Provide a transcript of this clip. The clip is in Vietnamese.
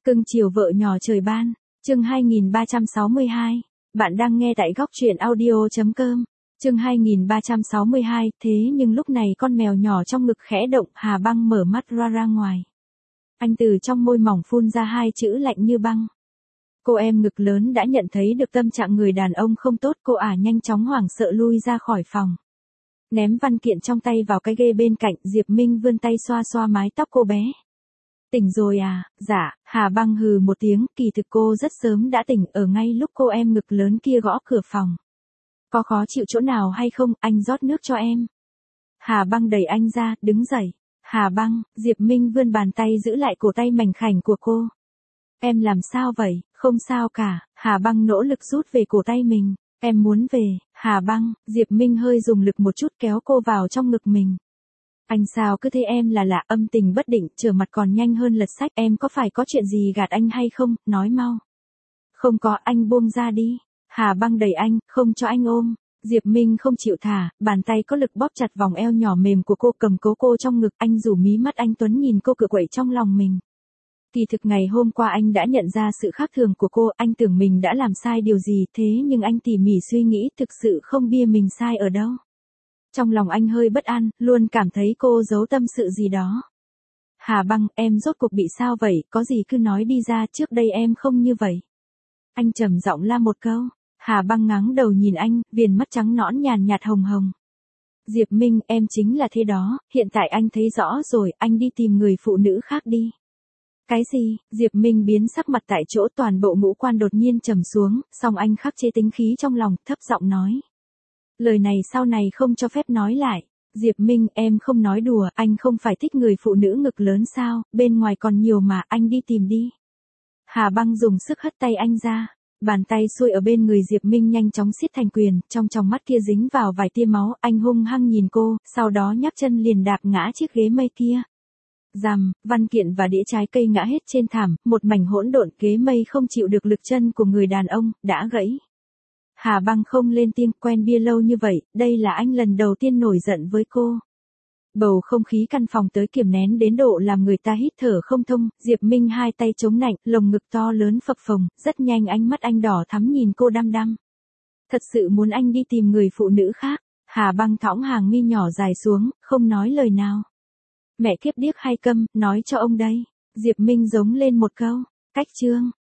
Cưng chiều vợ nhỏ trời ban, chương 2362. Bạn đang nghe tại góc truyện audio.com. Chương 2362, thế nhưng lúc này con mèo nhỏ trong ngực khẽ động, Hà Băng mở mắt ra ngoài. Anh từ trong môi mỏng phun ra hai chữ lạnh như băng. Cô em ngực lớn đã nhận thấy được tâm trạng người đàn ông không tốt, cô nhanh chóng hoảng sợ lui ra khỏi phòng. Ném văn kiện trong tay vào cái ghê bên cạnh, Diệp Minh vươn tay xoa xoa mái tóc cô bé. Tỉnh rồi à? Dạ, Hà Băng hừ một tiếng, kỳ thực cô rất sớm đã tỉnh, ở ngay lúc cô em ngực lớn kia gõ cửa phòng. Có khó chịu chỗ nào hay không, anh rót nước cho em. Hà Băng đẩy anh ra, đứng dậy. Hà Băng, Diệp Minh vươn bàn tay giữ lại cổ tay mảnh khảnh của cô. Em làm sao vậy? Không sao cả, Hà Băng nỗ lực rút về cổ tay mình. Em muốn về, Hà Băng, Diệp Minh hơi dùng lực một chút kéo cô vào trong ngực mình. Anh sao cứ thế, em là lạ, âm tình bất định, trở mặt còn nhanh hơn lật sách, em có phải có chuyện gì gạt anh hay không, nói mau. Không có, anh buông ra đi. Hà Băng đẩy anh, không cho anh ôm. Diệp Minh không chịu thả, bàn tay có lực bóp chặt vòng eo nhỏ mềm của cô, cầm cố cô trong ngực, anh rủ mí mắt anh tuấn nhìn cô cựa quậy trong lòng mình. Kỳ thực ngày hôm qua anh đã nhận ra sự khác thường của cô, anh tưởng mình đã làm sai điều gì, thế nhưng anh tỉ mỉ suy nghĩ, thực sự không bia mình sai ở đâu. Trong lòng anh hơi bất an, luôn cảm thấy cô giấu tâm sự gì đó. Hà Băng, em rốt cuộc bị sao vậy, có gì cứ nói đi ra, trước đây em không như vậy. Anh trầm giọng la một câu. Hà Băng ngáng đầu nhìn anh, viền mắt trắng nõn nhàn nhạt hồng hồng. Diệp Minh, em chính là thế đó, hiện tại anh thấy rõ rồi, anh đi tìm người phụ nữ khác đi. Cái gì? Diệp Minh biến sắc mặt tại chỗ, toàn bộ ngũ quan đột nhiên trầm xuống, song anh khắc chế tính khí trong lòng, thấp giọng nói. Lời này sau này không cho phép nói lại. Diệp Minh, em không nói đùa, anh không phải thích người phụ nữ ngực lớn sao, bên ngoài còn nhiều mà, anh đi tìm đi. Hà Băng dùng sức hất tay anh ra. Bàn tay xuôi ở bên người Diệp Minh nhanh chóng siết thành quyền, trong tròng mắt kia dính vào vài tia máu, anh hung hăng nhìn cô, sau đó nhấc chân liền đạp ngã chiếc ghế mây kia. Rầm, văn kiện và đĩa trái cây ngã hết trên thảm, một mảnh hỗn độn, ghế mây không chịu được lực chân của người đàn ông, đã gãy. Hà Băng không lên tiếng, quen bia lâu như vậy, đây là anh lần đầu tiên nổi giận với cô. Bầu không khí căn phòng tới kiềm nén đến độ làm người ta hít thở không thông, Diệp Minh hai tay chống nạnh, lồng ngực to lớn phập phồng, rất nhanh ánh mắt anh đỏ thắm nhìn cô đăm đăm. Thật sự muốn anh đi tìm người phụ nữ khác. Hà Băng thõng hàng mi nhỏ dài xuống, không nói lời nào. Mẹ kiếp điếc hay câm, nói cho ông đây. Diệp Minh giống lên một câu. Cách chương.